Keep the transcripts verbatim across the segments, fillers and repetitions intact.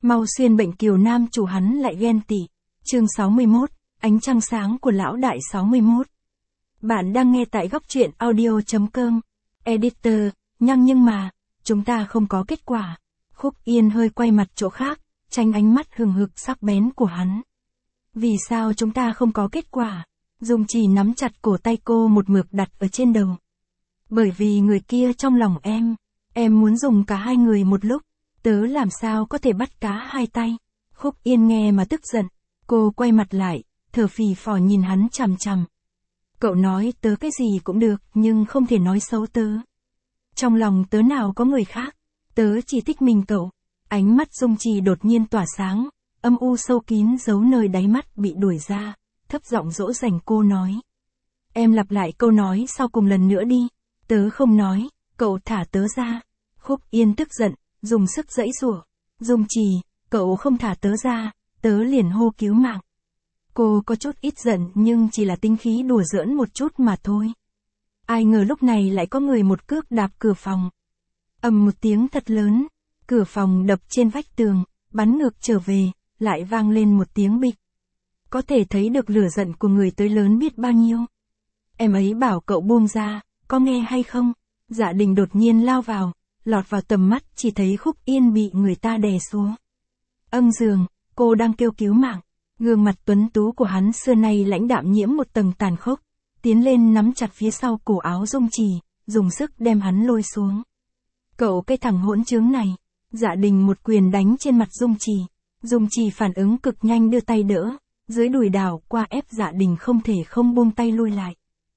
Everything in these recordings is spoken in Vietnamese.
Mau xuyên bệnh kiều nam chủ hắn lại ghen tị. Chương sáu mươi mốt, ánh trăng sáng của lão đại sáu mươi mốt. Bạn đang nghe tại góc truyện audio chấm com. Editor, nhăng nhưng mà, chúng ta không có kết quả. Khúc Yên hơi quay mặt chỗ khác, tránh ánh mắt hừng hực sắc bén của hắn. Vì sao chúng ta không có kết quả? Dung Trì nắm chặt cổ tay cô một mực đặt ở trên đầu. Bởi vì người kia trong lòng em, em muốn dùng cả hai người một lúc, tớ làm sao có thể bắt cá hai tay. Khúc Yên nghe mà tức giận, cô quay mặt lại, thở phì phò nhìn hắn chằm chằm. Cậu nói tớ cái gì cũng được, nhưng không thể nói xấu tớ. Trong lòng tớ nào có người khác, tớ chỉ thích mình cậu. Ánh mắt Dung Trì đột nhiên tỏa sáng, âm u sâu kín giấu nơi đáy mắt bị đuổi ra, thấp giọng dỗ dành cô nói. Em lặp lại câu nói sau cùng lần nữa đi. Tớ không nói, cậu thả tớ ra. Khúc Yên tức giận, dùng sức giãy giụa. Dung Trì, cậu không thả tớ ra, tớ liền hô cứu mạng. Cô có chút ít giận nhưng chỉ là tính khí đùa giỡn một chút mà thôi. Ai ngờ lúc này lại có người một cước đạp cửa phòng. Ầm một tiếng thật lớn, cửa phòng đập trên vách tường, bắn ngược trở về, lại vang lên một tiếng bịch. Có thể thấy được lửa giận của người tới lớn biết bao nhiêu. Em ấy bảo cậu buông ra, có nghe hay không? Dạ Đình đột nhiên lao vào, lọt vào tầm mắt chỉ thấy Khúc Yên bị người ta đè xuống. Âng giường, cô đang kêu cứu mạng. Gương mặt tuấn tú của hắn xưa nay lãnh đạm nhiễm một tầng tàn khốc, tiến lên nắm chặt phía sau cổ áo Dung Trì, dùng sức đem hắn lôi xuống. Cậu cái thằng hỗn trướng này. Dạ Đình một quyền đánh trên mặt Dung Trì. Dung Trì phản ứng cực nhanh đưa tay đỡ, dưới đùi đảo qua ép Dạ Đình không thể không buông tay lui lại.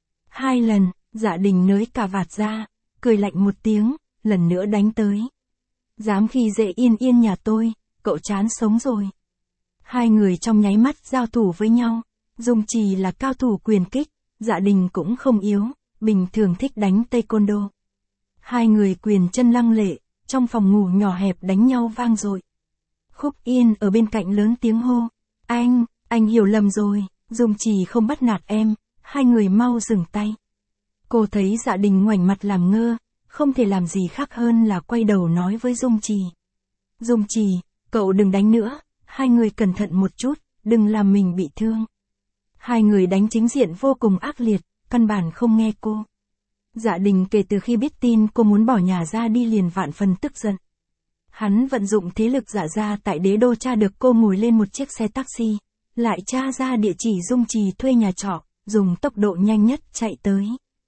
Hai lần, Dạ Đình nới cà vạt ra, cười lạnh một tiếng, lần nữa đánh tới. Dám khi dễ Yên Yên nhà tôi, cậu chán sống rồi. Hai người trong nháy mắt giao thủ với nhau. Dung Trì là cao thủ quyền kích, Dạ Đình cũng không yếu, bình thường thích đánh taekwondo. Hai người quyền chân lăng lệ, trong phòng ngủ nhỏ hẹp đánh nhau vang dội. Khúc Yên ở bên cạnh lớn tiếng hô. Anh, anh hiểu lầm rồi, Dung Trì không bắt nạt em, hai người mau dừng tay. Cô thấy Dạ Đình ngoảnh mặt làm ngơ, không thể làm gì khác hơn là quay đầu nói với Dung Trì. Dung Trì, cậu đừng đánh nữa, hai người cẩn thận một chút, đừng làm mình bị thương. Hai người đánh chính diện vô cùng ác liệt, căn bản không nghe cô. Dạ Đình kể từ khi biết tin cô muốn bỏ nhà ra đi liền vạn phần tức giận. Hắn vận dụng thế lực Dạ gia tại đế đô tra được cô ngồi lên một chiếc xe taxi, lại tra ra địa chỉ Dung Trì thuê nhà trọ, dùng tốc độ nhanh nhất chạy tới.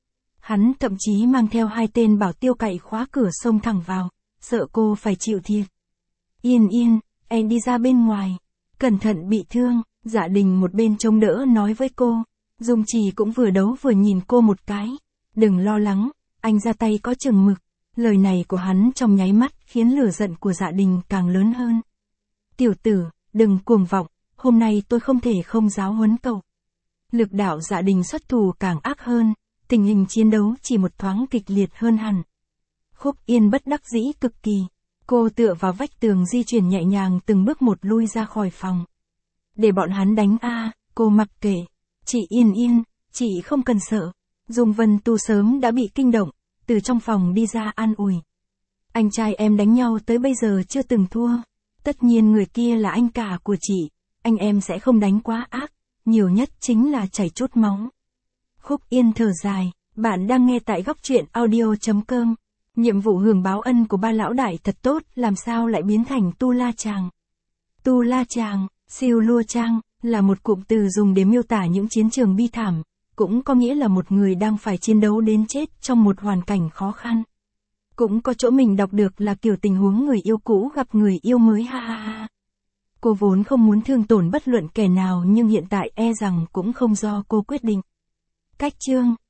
Hắn thậm chí mang theo hai tên bảo tiêu cậy khóa cửa xông thẳng vào, sợ cô phải chịu thiệt. Yên Yên, em đi ra bên ngoài, cẩn thận bị thương. Dạ Đình một bên chống đỡ nói với cô. Dung Trì cũng vừa đấu vừa nhìn cô một cái. Đừng lo lắng, anh ra tay có chừng mực. Lời này của hắn trong nháy mắt khiến lửa giận của Dạ Đình càng lớn hơn. Tiểu tử, đừng cuồng vọng, hôm nay tôi không thể không giáo huấn cậu. Lực đạo Dạ Đình xuất thủ càng ác hơn, tình hình chiến đấu chỉ một thoáng kịch liệt hơn hẳn. Khúc Yên bất đắc dĩ cực kỳ, cô tựa vào vách tường di chuyển nhẹ nhàng từng bước một lui ra khỏi phòng. Để bọn hắn đánh a, à, cô mặc kệ. Chị Yên Yên, chị không cần sợ. Dung Vân Tu sớm đã bị kinh động, từ trong phòng đi ra an ủi. Anh trai em đánh nhau tới bây giờ chưa từng thua. Tất nhiên người kia là anh cả của chị, anh em sẽ không đánh quá ác, nhiều nhất chính là chảy chút máu. Khúc Yên thở dài, bạn đang nghe tại góc truyện audio chấm com. Nhiệm vụ hưởng báo ân của ba lão đại thật tốt, làm sao lại biến thành Tu La Chàng. Tu La Chàng, Siêu Lua Trang, là một cụm từ dùng để miêu tả những chiến trường bi thảm, cũng có nghĩa là một người đang phải chiến đấu đến chết trong một hoàn cảnh khó khăn. Cũng có chỗ mình đọc được là kiểu tình huống người yêu cũ gặp người yêu mới ha ha ha. Cô vốn không muốn thương tổn bất luận kẻ nào nhưng hiện tại e rằng cũng không do cô quyết định. Cách chương